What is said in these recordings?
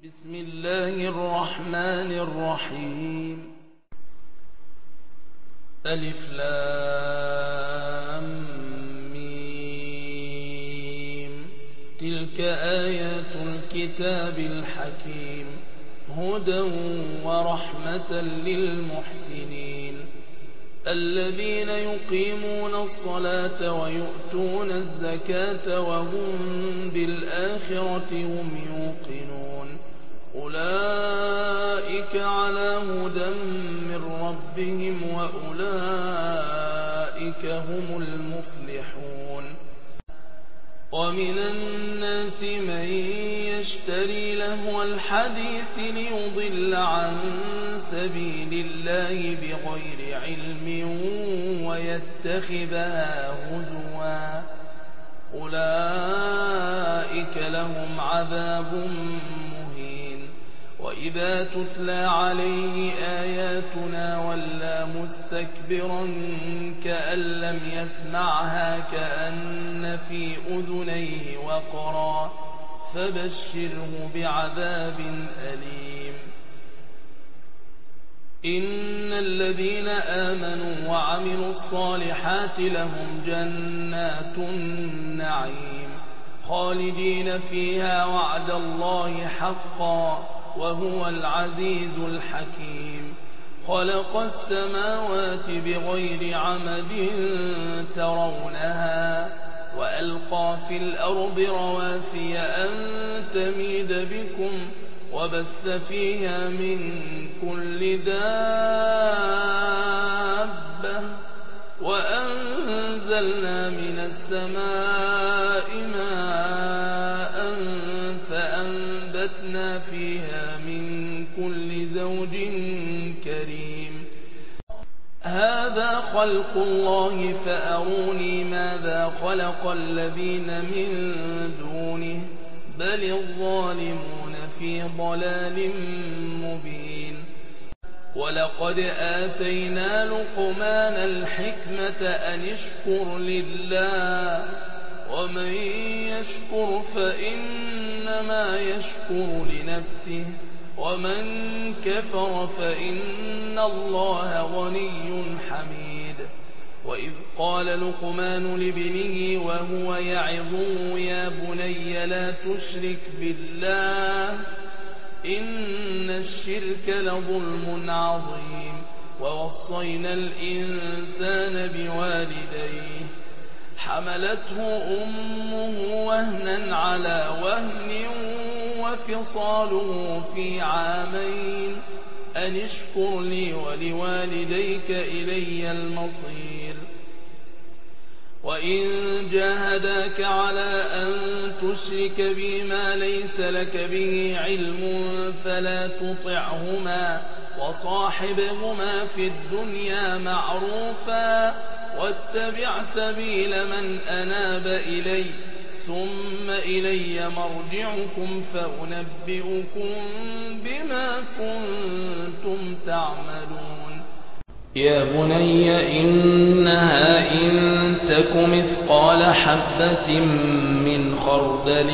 بسم الله الرحمن الرحيم. ألف لام ميم. تلك آيات الكتاب الحكيم هدى ورحمة للمحسنين الذين يقيمون الصلاة ويؤتون الزكاة وهم بالآخرة هم يوقنون أولئك على هدى من ربهم وأولئك هم المفلحون. ومن الناس من يشتري لهو الحديث ليضل عن سبيل الله بغير علم ويتخذها هزوا أولئك لهم عذاب مهين. وإذا تتلى عليه آياتنا ولى مستكبرا كأن لم يسمعها كأن في أذنيه وقرا فبشره بعذاب أليم. إن الذين آمنوا وعملوا الصالحات لهم جنات النعيم خالدين فيها وعد الله حقا وهو العزيز الحكيم. خلق السماوات بغير عمد ترونها وألقى في الأرض رواسي أن تميد بكم وبث فيها من كل دابة وأنزلنا من السماء ماء فأنبتنا فيها من كل زوج كريم. هذا خلق الله فأروني ماذا خلق الذين من دونه بل الظالمون في ضلال مبين. ولقد آتينا لقمان الحكمة أن اشكر لله ومن يشكر فإنما يشكر لنفسه ومن كفر فإن الله غني حميد. وإذ قال لقمان لابنه وهو يعظه يا بني لا تشرك بالله إن الشرك لظلم عظيم. ووصينا الإنسان بوالديه حملته أمه وهنا على وهن وفصاله في عامين أن اشكر لي ولوالديك إلي المصير. وإن جاهداك على أن تشرك بي ما ليس لك به علم فلا تطعهما وصاحبهما في الدنيا معروفا واتبع سبيل من أناب إلي ثم إلي مرجعكم فأنبئكم بما كنتم تعملون. يا بني إنها إن تك مثقال حبة من خردل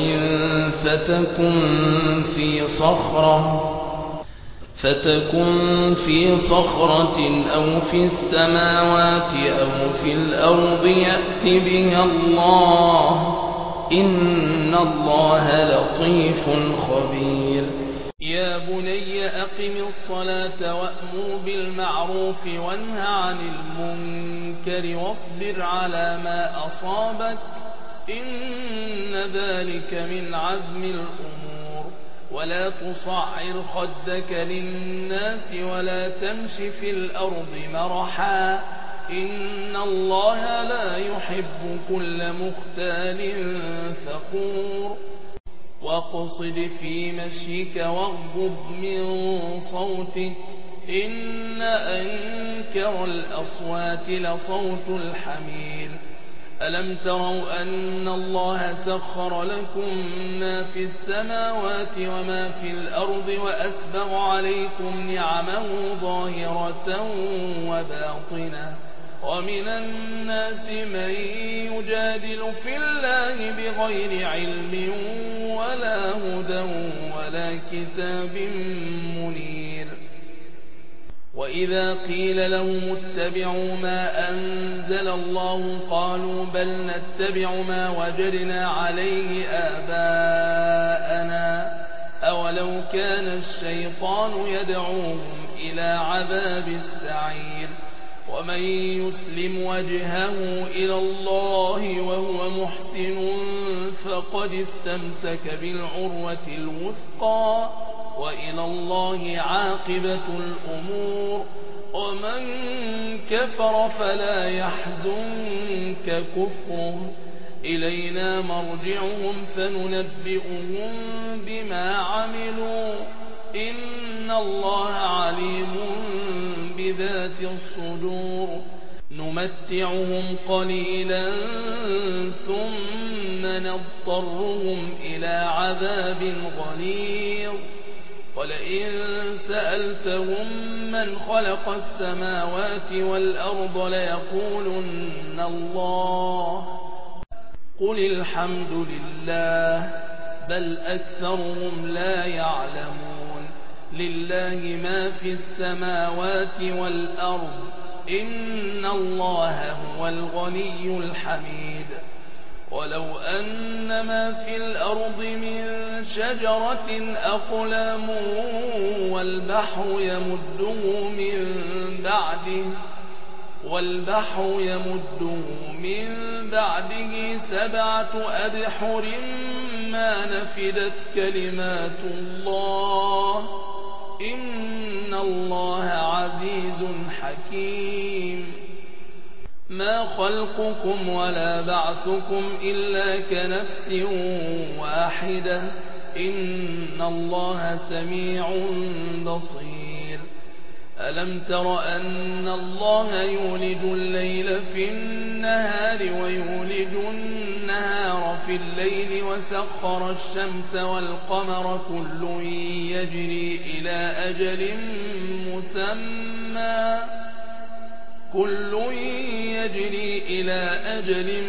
فتكن في صخرة أو في السماوات أو في الأرض يأت بها الله إن الله لطيف خبير. يا بني أقم الصلاة وأمر بالمعروف وانه عن المنكر واصبر على ما أصابك إن ذلك من عزم الأمور. ولا تصعر خدك للناس ولا تمش في الأرض مرحا إن الله لا يحب كل مختال فخور. واقصد في مشيك واغضب من صوتك إن أنكر الأصوات لصوت الحمير. ألم تروا أن الله سخر لكم ما في السماوات وما في الأرض وأسبغ عليكم نعمه ظاهرة وباطنة ومن الناس من يجادل في الله بغير علم ولا هدى ولا كتاب منير. وإذا قيل لهم اتبعوا ما أنزل الله قالوا بل نتبع ما وجدنا عليه آباءنا أولو كان الشيطان يدعوهم إلى عذاب السعير. ومن يسلم وجهه إلى الله وهو محسن فقد استمسك بالعروة الوثقى وإلى الله عاقبة الأمور. ومن كفر فلا يحزنك كفره إلينا مرجعهم فننبئهم بما عملوا إن الله عليم بذات الصدور. نمتعهم قليلا ثم نضطرهم إلى عذاب غليظ. ولئن سألتهم من خلق السماوات والأرض ليقولن الله قل الحمد لله بل أكثرهم لا يعلمون. لله ما في السماوات والأرض إن الله هو الغني الحميد. ولو أن ما في الأرض من شجرة أقلام والبحر يمده من بعده 7 أبحر ما نفدت كلمات الله إن الله عزيز حكيم. ما خلقكم ولا بعثكم إلا كنفس واحدة إن الله سميع بصير. ألم تر أن الله يولج الليل في النهار ويولج النهار في الليل وسخر الشمس والقمر كل يجري إلى أجل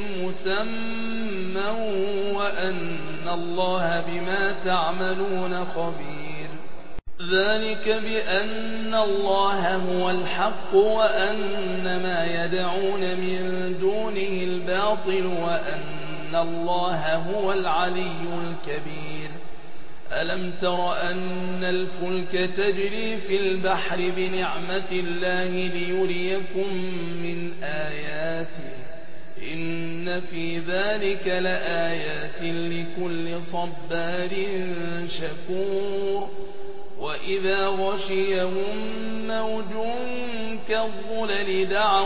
مسمى وأن الله بما تعملون خبير. ذلك بأن الله هو الحق وأن ما يدعون من دونه الباطل وأن الله هو العلي الكبير. ألم تر أن الفلك تجري في البحر بنعمة الله ليريكم من آياته إن في ذلك لآيات لكل صبار شكور. وإذا غشيهم موج كالظلل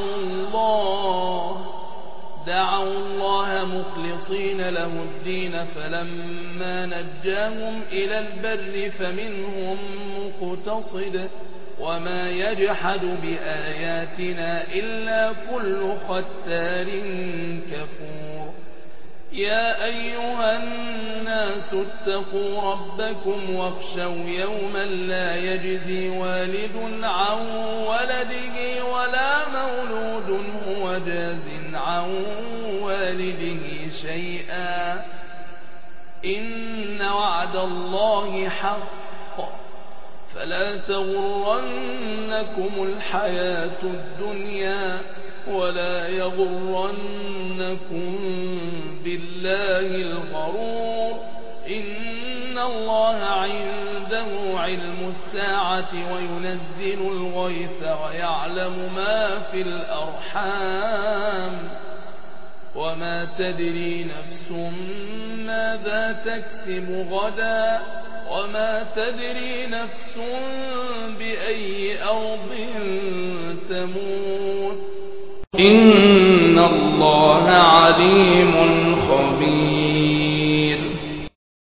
دعوا الله مخلصين له الدين فلما نجاهم إلى البر فمنهم مقتصد وما يجحد بآياتنا إلا كل ختار كفور. يا أيها الناس اتقوا ربكم واخشوا يوما لا يجزي والد عن ولده ولا مولود هو جاز عن والده شيئا إن وعد الله حق فلا تغرنكم الحياة الدنيا ولا يغرنكم بالله الغرور. إن الله عنده علم الساعة وينزل الغيث ويعلم ما في الأرحام وما تدري نفس ماذا تكسب غدا وما تدري نفس بأي أرض تموت إن الله عليم